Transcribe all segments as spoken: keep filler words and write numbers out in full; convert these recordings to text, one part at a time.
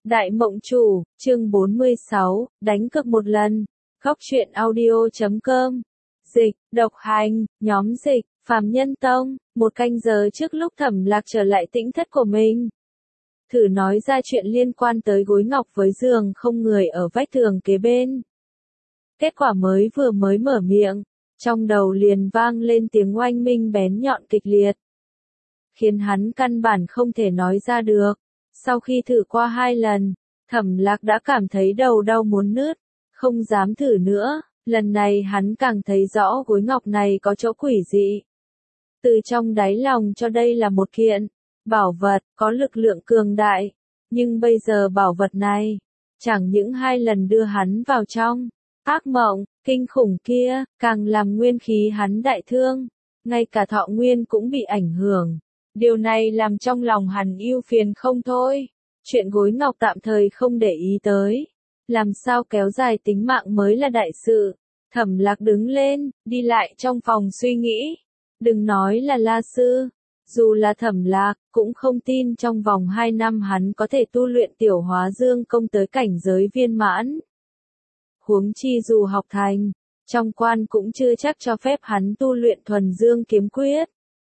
Đại Mộng Chủ, chương bốn mươi sáu, đánh cược một lần. Góc truyện audio chấm com. Dịch, độc hành, nhóm dịch, Phàm Nhân Tông, một canh giờ trước lúc Thẩm Lạc trở lại tĩnh thất của mình. Thử nói ra chuyện liên quan tới gối ngọc với giường không người ở vách tường kế bên. Kết quả mới vừa mới mở miệng, trong đầu liền vang lên tiếng oanh minh bén nhọn kịch liệt, khiến hắn căn bản không thể nói ra được. Sau khi thử qua hai lần, Thẩm Lạc đã cảm thấy đầu đau muốn nứt, không dám thử nữa. Lần này hắn càng thấy rõ gối ngọc này có chỗ quỷ dị. Từ trong đáy lòng cho đây là một kiện bảo vật có lực lượng cường đại, nhưng bây giờ bảo vật này chẳng những hai lần đưa hắn vào trong ác mộng kinh khủng kia, càng làm nguyên khí hắn đại thương, ngay cả thọ nguyên cũng bị ảnh hưởng. Điều này làm trong lòng hắn ưu phiền không thôi. Chuyện gối ngọc tạm thời không để ý tới, làm sao kéo dài tính mạng mới là đại sự. Thẩm Lạc đứng lên, đi lại trong phòng suy nghĩ. Đừng nói là La Sư, dù là Thẩm Lạc, cũng không tin trong vòng hai năm hắn có thể tu luyện tiểu hóa dương công tới cảnh giới viên mãn. Huống chi dù học thành, trong quan cũng chưa chắc cho phép hắn tu luyện thuần dương kiếm quyết.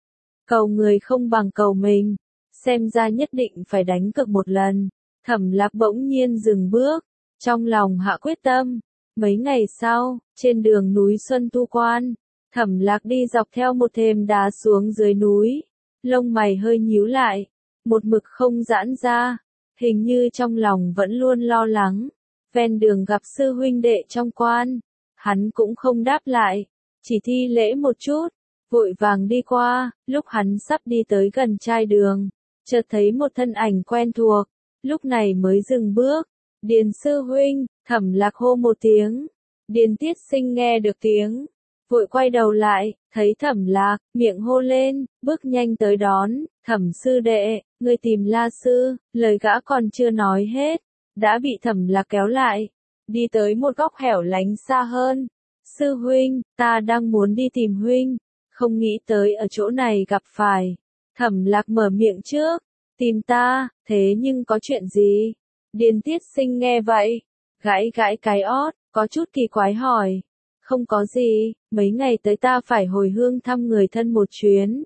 Cầu người không bằng cầu mình, xem ra nhất định phải đánh cược một lần. Thẩm Lạc bỗng nhiên dừng bước, trong lòng hạ quyết tâm. Mấy ngày sau, trên đường núi Xuân Tu Quan, Thẩm Lạc đi dọc theo một thềm đá xuống dưới núi, lông mày hơi nhíu lại, một mực không giãn ra, hình như trong lòng vẫn luôn lo lắng. Ven đường gặp sư huynh đệ trong quan, hắn cũng không đáp lại, chỉ thi lễ một chút, vội vàng đi qua. Lúc hắn sắp đi tới gần trai đường, chợt thấy một thân ảnh quen thuộc, lúc này mới dừng bước. Điền sư huynh. Thẩm Lạc hô một tiếng. Điền Tiết Sinh nghe được tiếng, vội quay đầu lại, thấy Thẩm Lạc, miệng hô lên, bước nhanh tới đón. Thẩm sư đệ, ngươi tìm La Sư. Lời gã còn chưa nói hết, đã bị Thẩm Lạc kéo lại, đi tới một góc hẻo lánh xa hơn. Sư huynh, ta đang muốn đi tìm huynh, không nghĩ tới ở chỗ này gặp phải. Thẩm Lạc mở miệng trước, tìm ta, thế nhưng có chuyện gì? Điền Tiết Sinh nghe vậy, gãi gãi cái ót, có chút kỳ quái hỏi. Không có gì, mấy ngày tới ta phải hồi hương thăm người thân một chuyến.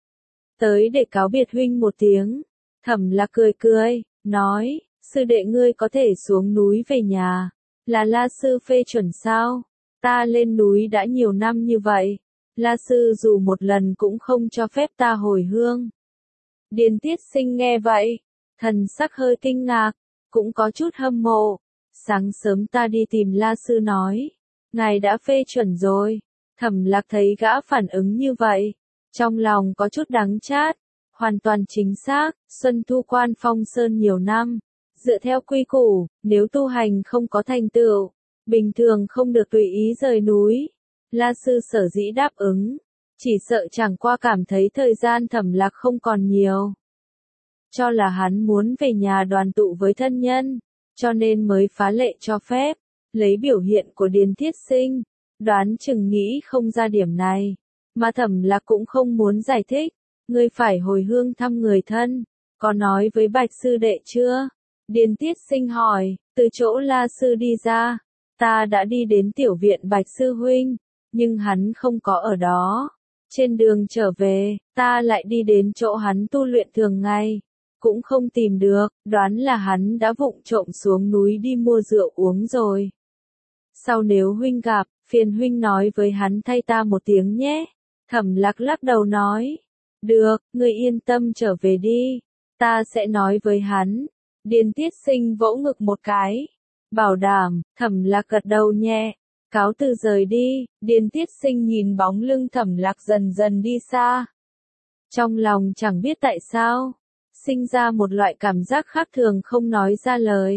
Tới để cáo biệt huynh một tiếng. Thẩm Lạc cười cười, nói, sư đệ ngươi có thể xuống núi về nhà. Là La Sư phê chuẩn sao? Ta lên núi đã nhiều năm như vậy, La Sư dù một lần cũng không cho phép ta hồi hương. Điền Tiết Sinh nghe vậy, thần sắc hơi kinh ngạc, cũng có chút hâm mộ. Sáng sớm ta đi tìm La Sư nói, ngài đã phê chuẩn rồi. Thẩm Lạc thấy gã phản ứng như vậy, trong lòng có chút đắng chát. Hoàn toàn chính xác, Xuân Thu Quan phong sơn nhiều năm, dựa theo quy củ, nếu tu hành không có thành tựu, bình thường không được tùy ý rời núi. La Sư sở dĩ đáp ứng, chỉ sợ chẳng qua cảm thấy thời gian Thẩm Lạc không còn nhiều, cho là hắn muốn về nhà đoàn tụ với thân nhân, cho nên mới phá lệ cho phép. Lấy biểu hiện của Điền Thiết Sinh, đoán chừng nghĩ không ra điểm này, mà Thẩm Lạc cũng không muốn giải thích. Ngươi phải hồi hương thăm người thân, có nói với Bạch sư đệ chưa? Điền Tiết Sinh hỏi. Từ chỗ La Sư đi ra, ta đã đi đến tiểu viện Bạch sư huynh, nhưng hắn không có ở đó. Trên đường trở về, ta lại đi đến chỗ hắn tu luyện thường ngày, cũng không tìm được, đoán là hắn đã vụng trộm xuống núi đi mua rượu uống rồi. Sau nếu huynh gặp, phiền huynh nói với hắn thay ta một tiếng nhé. Thẩm Lạc lắc đầu nói, được, ngươi yên tâm trở về đi, ta sẽ nói với hắn. Điền Tiết Sinh vỗ ngực một cái, bảo đảm. Thẩm Lạc gật đầu nhẹ, cáo từ rời đi. Điền Tiết Sinh nhìn bóng lưng Thẩm Lạc dần dần đi xa, trong lòng chẳng biết tại sao sinh ra một loại cảm giác khác thường không nói ra lời.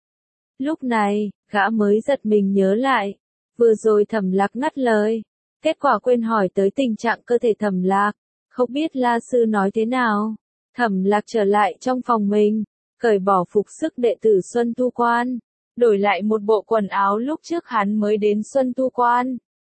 Lúc này, gã mới giật mình nhớ lại, vừa rồi Thẩm Lạc ngắt lời, kết quả quên hỏi tới tình trạng cơ thể Thẩm Lạc, không biết La Sư nói thế nào. Thẩm Lạc trở lại trong phòng mình, cởi bỏ phục sức đệ tử Xuân Tu Quan, đổi lại một bộ quần áo lúc trước hắn mới đến Xuân Tu Quan.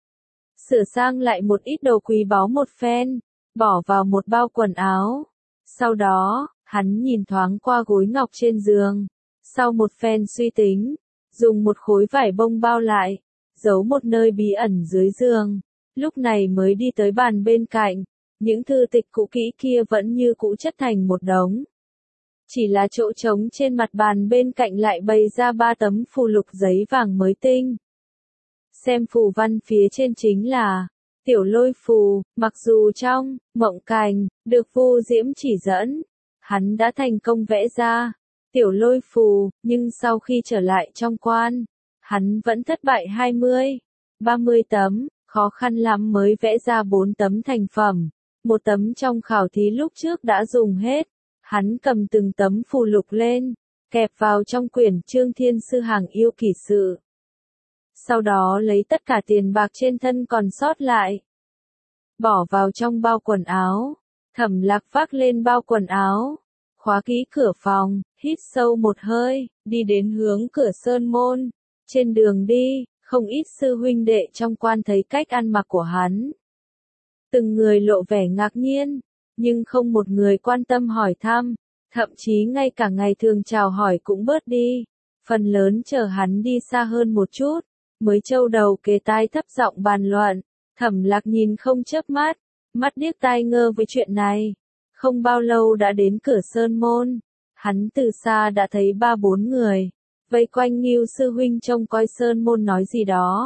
Sửa sang lại một ít đồ quý báu một phen, bỏ vào một bao quần áo. Sau đó, hắn nhìn thoáng qua gối ngọc trên giường, Sau một phen suy tính, dùng một khối vải bông bao lại, giấu một nơi bí ẩn dưới giường, lúc này mới đi tới bàn bên cạnh, những thư tịch cũ kỹ kia vẫn như cũ chất thành một đống. Chỉ là chỗ trống trên mặt bàn bên cạnh lại bày ra ba tấm phù lục giấy vàng mới tinh. Xem phù văn phía trên chính là Tiểu Lôi phù, mặc dù trong mộng cảnh được Vu Diễm chỉ dẫn, hắn đã thành công vẽ ra Tiểu Lôi phù, nhưng sau khi trở lại trong quan, hắn vẫn thất bại hai mươi, ba mươi tấm, khó khăn lắm mới vẽ ra bốn tấm thành phẩm, một tấm trong khảo thí lúc trước đã dùng hết. Hắn cầm từng tấm phù lục lên, kẹp vào trong quyển Trương Thiên Sư Hàng Yêu Kỷ Sự. Sau đó lấy tất cả tiền bạc trên thân còn sót lại, bỏ vào trong bao quần áo. Thẩm Lạc vác lên bao quần áo, khóa kỹ cửa phòng, hít sâu một hơi, đi đến hướng cửa sơn môn. Trên đường đi, không ít sư huynh đệ trong quan thấy cách ăn mặc của hắn. Từng người lộ vẻ ngạc nhiên, nhưng không một người quan tâm hỏi thăm, thậm chí ngay cả ngày thường chào hỏi cũng bớt đi. Phần lớn chờ hắn đi xa hơn một chút, mới châu đầu kề tai thấp giọng bàn luận. Thẩm Lạc nhìn không chớp mắt, mắt điếc tai ngơ với chuyện này. Không bao lâu đã đến cửa sơn môn, hắn từ xa đã thấy ba bốn người vây quanh Ngưu sư huynh trông coi sơn môn nói gì đó.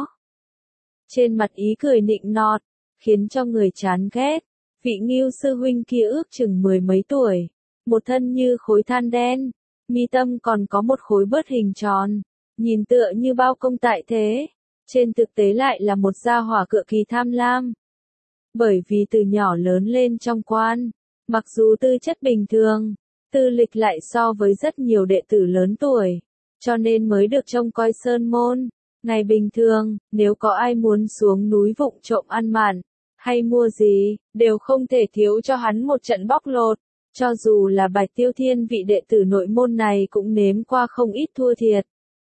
Trên mặt ý cười nịnh nọt, khiến cho người chán ghét. Vị Ngưu sư huynh kia ước chừng mười mấy tuổi, một thân như khối than đen, mi tâm còn có một khối bớt hình tròn, nhìn tựa như bao công tại thế, trên thực tế lại là một gia hỏa cực kỳ tham lam. Bởi vì từ nhỏ lớn lên trong quan, mặc dù tư chất bình thường, tư lịch lại so với rất nhiều đệ tử lớn tuổi, cho nên mới được trông coi sơn môn. Ngày bình thường, nếu có ai muốn xuống núi vụng trộm ăn mặn, hay mua gì, đều không thể thiếu cho hắn một trận bóc lột. Cho dù là Bạch Tiêu Thiên vị đệ tử nội môn này cũng nếm qua không ít thua thiệt.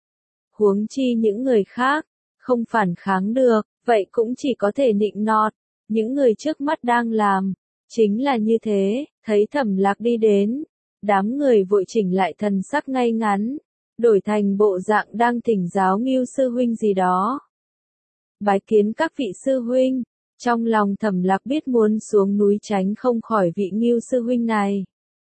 Huống chi những người khác, không phản kháng được, vậy cũng chỉ có thể nịnh nọt. Những người trước mắt đang làm, chính là như thế. Thấy Thẩm Lạc đi đến, đám người vội chỉnh lại thần sắc ngay ngắn, đổi thành bộ dạng đang thỉnh giáo Ngưu sư huynh gì đó. Bái kiến các vị sư huynh. Trong lòng Thẩm Lạc biết muốn xuống núi tránh không khỏi vị Ngưu sư huynh này.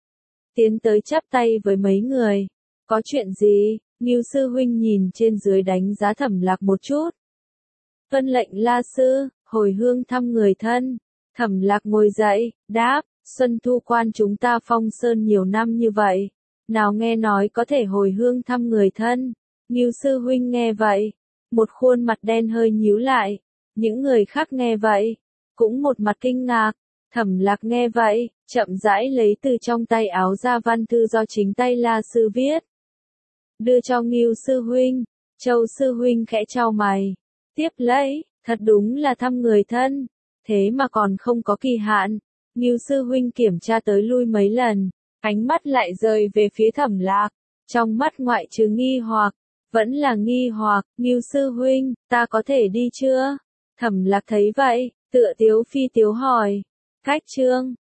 Tiến tới chắp tay với mấy người. Có chuyện gì? Ngưu sư huynh nhìn trên dưới đánh giá Thẩm Lạc một chút. Vân lệnh La sư, hồi hương thăm người thân. Thẩm Lạc ngồi dậy, đáp, Xuân Thu quan chúng ta phong sơn nhiều năm như vậy, nào nghe nói có thể hồi hương thăm người thân. Ngưu sư huynh nghe vậy, một khuôn mặt đen hơi nhíu lại. Những người khác nghe vậy, cũng một mặt kinh ngạc. Thẩm Lạc nghe vậy, chậm rãi lấy từ trong tay áo ra văn thư do chính tay La sư viết, đưa cho Ngưu sư huynh. Châu sư huynh khẽ chau mày, tiếp lấy, thật đúng là thăm người thân, thế mà còn không có kỳ hạn. Ngưu sư huynh kiểm tra tới lui mấy lần, ánh mắt lại rời về phía Thẩm Lạc, trong mắt ngoại trừ nghi hoặc, vẫn là nghi hoặc. Ngưu sư huynh, ta có thể đi chưa? Thẩm Lạc thấy vậy, tựa tiếu phi tiếu hỏi. Cách chương